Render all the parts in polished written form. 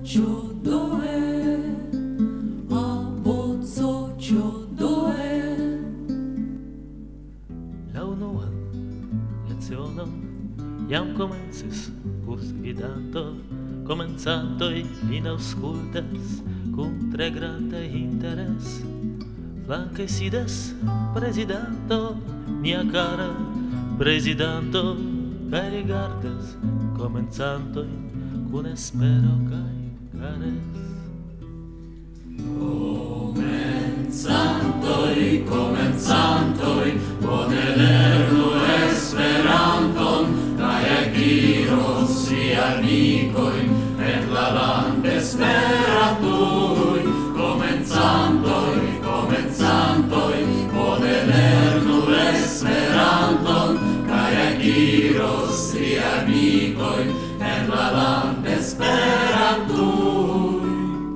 čo doe, a pozzo čo doe. La unua leziono iam comencis curs gvidando, comenzantoi lin auscultas cum tre grande interes. Flanque sidas presidanto, mia cara presidanto, cae rigardas comenzantoi cun espero cae cares. Comenzantoi, bone lernu Esperanton, cae agiros via amicoi, et la land esperantui. Comenzantoi, bone lernu Esperanton, cae agiros via amicoi, et la land esperantui.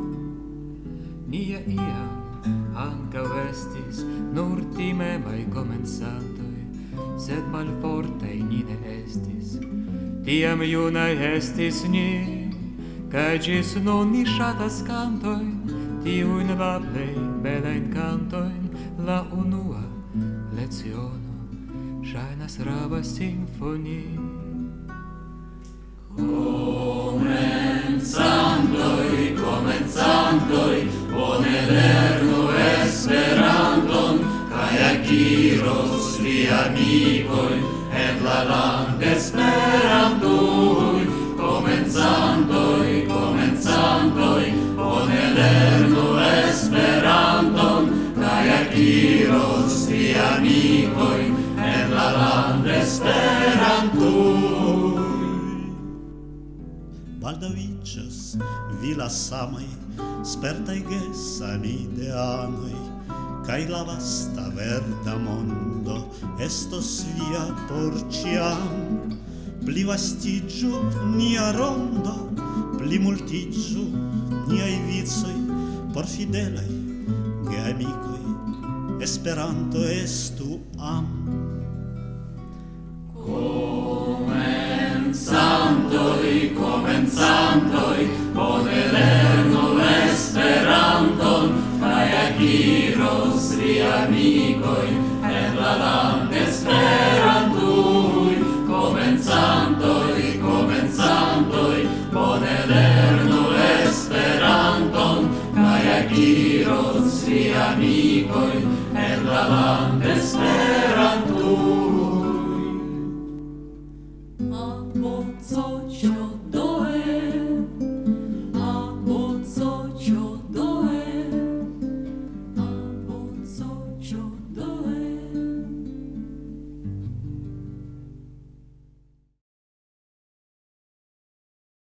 Nia iam ancau estis nur timemai comenzantoi, sed malfortei ni ne estis. Tiam iunai estis ni, cae gis nun ni shatas cantoin, tiuin la plei belain cantoin. La unua leziono shainas rava sinfonie. Comenzantoi, bone lernu Esperanton, cae agiros via amicoi, et la land esperantui. Comenzantoi, bone lernu Esperanton, cae agiros via amicoi, et la land esperantui. Baldaŭiĝas vi la samaj, spertaj gesamideanoj, kaj la vasta verda mondo estos via por ĉiam. Plivastiĝu nia rondo, plimultiĝu niaj vicoj, por fidelaj geamikoj, Esperanto estu am. Comenzantoi, bone lernu Esperanton, cae agiros via amicoi, et la land esperantui. Comenzantoi, bone lernu Esperanton, cae agiros via amicoi, et la land esperantui.